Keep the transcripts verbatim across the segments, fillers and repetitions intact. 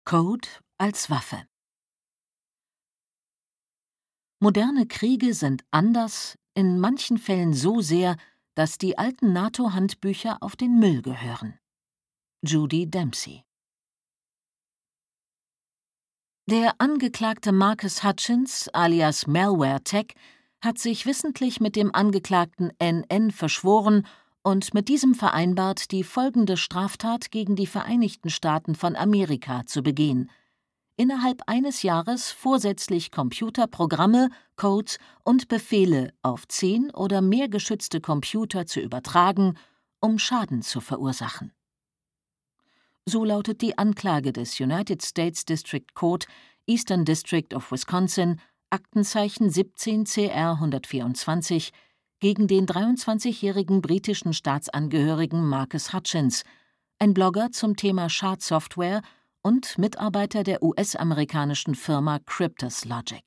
Code als Waffe. Moderne Kriege sind anders, in manchen Fällen so sehr, dass die alten NATO-Handbücher auf den Müll gehören. Judy Dempsey. Der Angeklagte Marcus Hutchins alias Malware Tech hat sich wissentlich mit dem Angeklagten N N verschworen und mit diesem vereinbart, die folgende Straftat gegen die Vereinigten Staaten von Amerika zu begehen: innerhalb eines Jahres vorsätzlich Computerprogramme, Codes und Befehle auf zehn oder mehr geschützte Computer zu übertragen, um Schaden zu verursachen. So lautet die Anklage des United States District Court, Eastern District of Wisconsin, Aktenzeichen siebzehn C R hundertvierundzwanzig, gegen den dreiundzwanzigjährigen britischen Staatsangehörigen Marcus Hutchins, ein Blogger zum Thema Schadsoftware und Mitarbeiter der U S-amerikanischen Firma Cryptus Logic.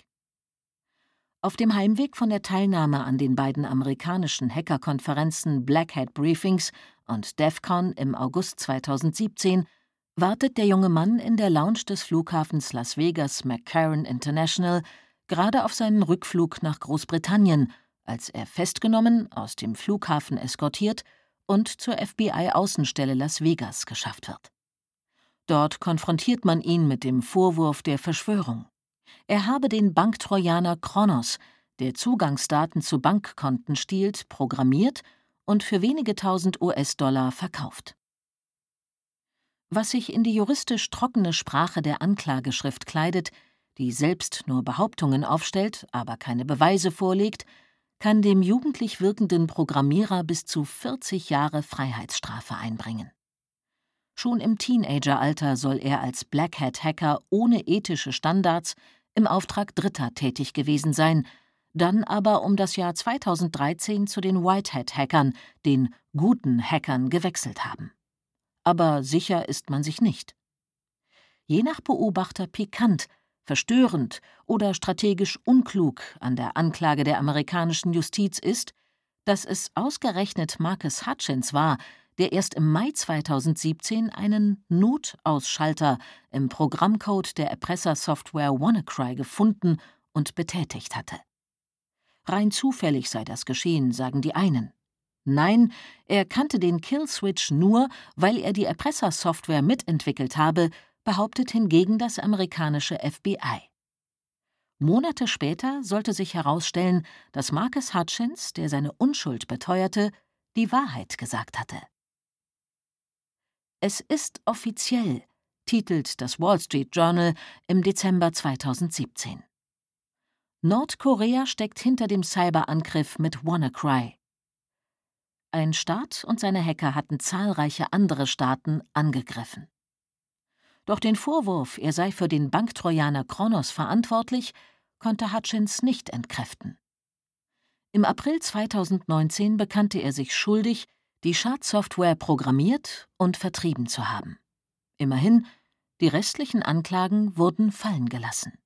Auf dem Heimweg von der Teilnahme an den beiden amerikanischen Hackerkonferenzen Black Hat Briefings und DEF CON im August zweitausendsiebzehn wartet der junge Mann in der Lounge des Flughafens Las Vegas McCarran International gerade auf seinen Rückflug nach Großbritannien, als er festgenommen, aus dem Flughafen eskortiert und zur F B I-Außenstelle Las Vegas geschafft wird. Dort konfrontiert man ihn mit dem Vorwurf der Verschwörung. Er habe den Banktrojaner Kronos, der Zugangsdaten zu Bankkonten stiehlt, programmiert und für wenige tausend U S-Dollar verkauft. Was sich in die juristisch trockene Sprache der Anklageschrift kleidet, die selbst nur Behauptungen aufstellt, aber keine Beweise vorlegt, kann dem jugendlich wirkenden Programmierer bis zu vierzig Jahre Freiheitsstrafe einbringen. Schon im Teenageralter soll er als Black Hat-Hacker ohne ethische Standards im Auftrag Dritter tätig gewesen sein, dann aber um das Jahr zweitausenddreizehn zu den White Hat-Hackern, den guten Hackern, gewechselt haben. Aber sicher ist man sich nicht. Je nach Beobachter pikant, verstörend oder strategisch unklug an der Anklage der amerikanischen Justiz ist, dass es ausgerechnet Marcus Hutchins war, der erst im Mai zweitausendsiebzehn einen Notausschalter im Programmcode der Erpressersoftware WannaCry gefunden und betätigt hatte. Rein zufällig sei das geschehen, sagen die einen. Nein, er kannte den Killswitch nur, weil er die Erpressersoftware mitentwickelt habe, behauptet hingegen das amerikanische F B I. Monate später sollte sich herausstellen, dass Marcus Hutchins, der seine Unschuld beteuerte, die Wahrheit gesagt hatte. Es ist offiziell, titelt das Wall Street Journal im Dezember zweitausendsiebzehn. Nordkorea steckt hinter dem Cyberangriff mit WannaCry. Ein Staat und seine Hacker hatten zahlreiche andere Staaten angegriffen. Doch den Vorwurf, er sei für den Banktrojaner Kronos verantwortlich, konnte Hutchins nicht entkräften. Im April zweitausendneunzehn bekannte er sich schuldig, die Schadsoftware programmiert und vertrieben zu haben. Immerhin, die restlichen Anklagen wurden fallen gelassen.